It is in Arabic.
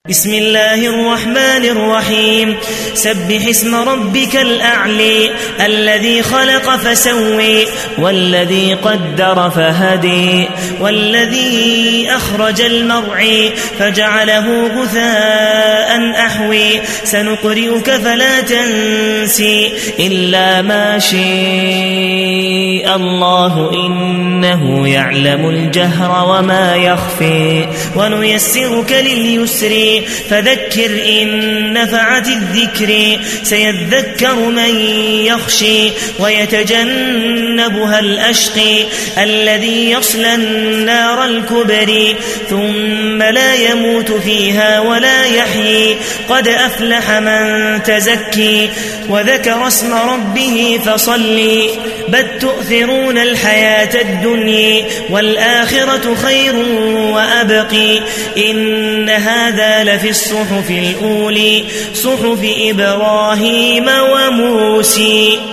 بسم الله الرحمن الرحيم سبح اسم ربك الأعلى الذي خلق فسوي والذي قدر فهدي والذي أخرج المرعى فجعله غثاء أحوي سنقرئك فلا تنسي إلا ما شاء الله إنه يعلم الجهر وما يخفي ونيسرك لليسر فذكر إن نفعت الذكر سيذكر من يخشي ويتجنبها الأشقي الذي يصلى النار الكبرى ثم لا يموت فيها ولا يحيي قد أفلح من تزكي وذكر اسم ربه فصلي بل تؤثرون الحياة الدنيا والآخرة خير وأبقي إن هذا لفي الصحف الأولى صحف إبراهيم وموسى.